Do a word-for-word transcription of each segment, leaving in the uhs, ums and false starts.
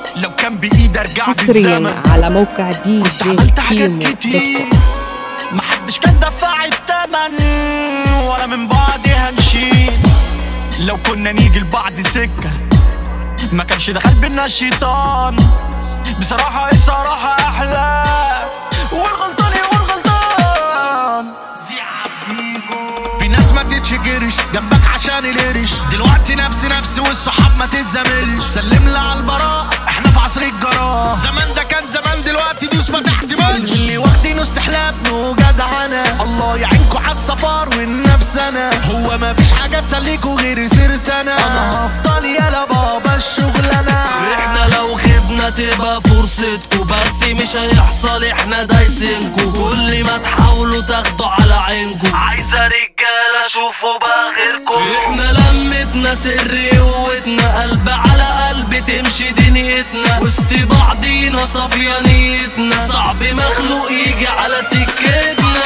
لو كان بإيدي ارجع حصريا على موقع دي كنت جي عملت حاجات كيمو كتير محدش كان دفع التمن ولا من بعض هنشيل. لو كنا نيجي لبعض سكة ما كانش دخل بينا الشيطان. بصراحة الصراحة أحلى والغلطان يقول غلطان. في ناس ما تتشجرش جنبك عشان القرش، دلوقتي نفس نفس والصحاب ما تتزاملش. سلم لي على البراء احنا في عصر الجراء، زمان ده كان زمان دلوقتي دوس ما تحتملش. اللي واخدينه استحلاب نو جدعنة، الله يعينكوا على السفر والنفس. انا هو ما فيش حاجة تسليكوا غير سيرت انا انا هفضل يالا بابا الشغلانة. احنا لو غبنا تبقى فرصتكوا، بس مش هيحصل احنا دايسينكوا. كل ما تحاولوا تاخدوا على عينكوا، عايزة رجالة شوفوا بقى غيركوا. احنا لمتنا سر قوتنا، قلب على قلب تمشي دنيتنا. وسط بعضينا صافية نيتنا، صعب مخلوق يجي على سكتنا.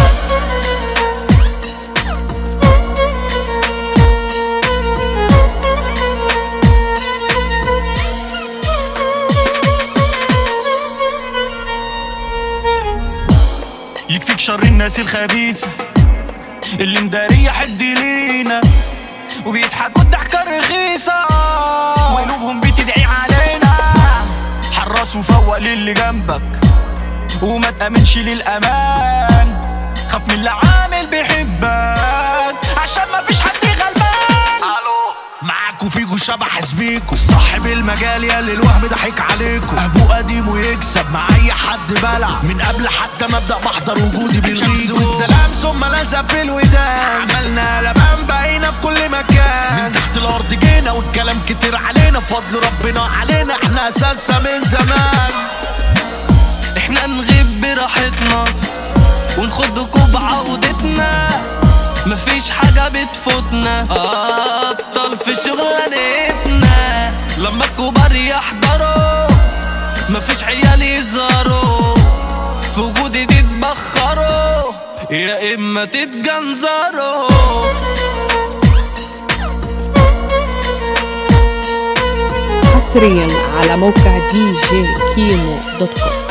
يكفيك شر الناس الخبيثة اللي مدارية حد لينا وبيضحكوا الضحكة الرخيصة وقلوبهم بتدعي علينا. حراس وفوق للي جنبك وما تأمنش للأمان. خاف من اللي عامل بيحبك عشان ما فيش حد غلبان. الو معاكوا فيجو شبح زميكوا، صاحب المجال ياللي الوهم ضحك عليكوا. ابوه قديم ويكسب مع اي حد بلع، من قبل حتى ما ابدا بحضر وجودي بالغيب والسلام ثم لزق في الودان. عملنا قلبان بقينا في كل مكان، من تحت الارض جينا والكلام كتير علينا. بفضل ربنا علينا احنا اساسا من زمان. احنا نغيب براحتنا ونخدكوا بعودتنا، مفيش حاجة بتفوتنا، أبطال في شغلانتنا. لما الكبار يحضروا مفيش عيال يظهروا، في وجودي تتبخروا يا إما تتجنزروا. حصريا على موقع دي جي كيمو دوت كوم.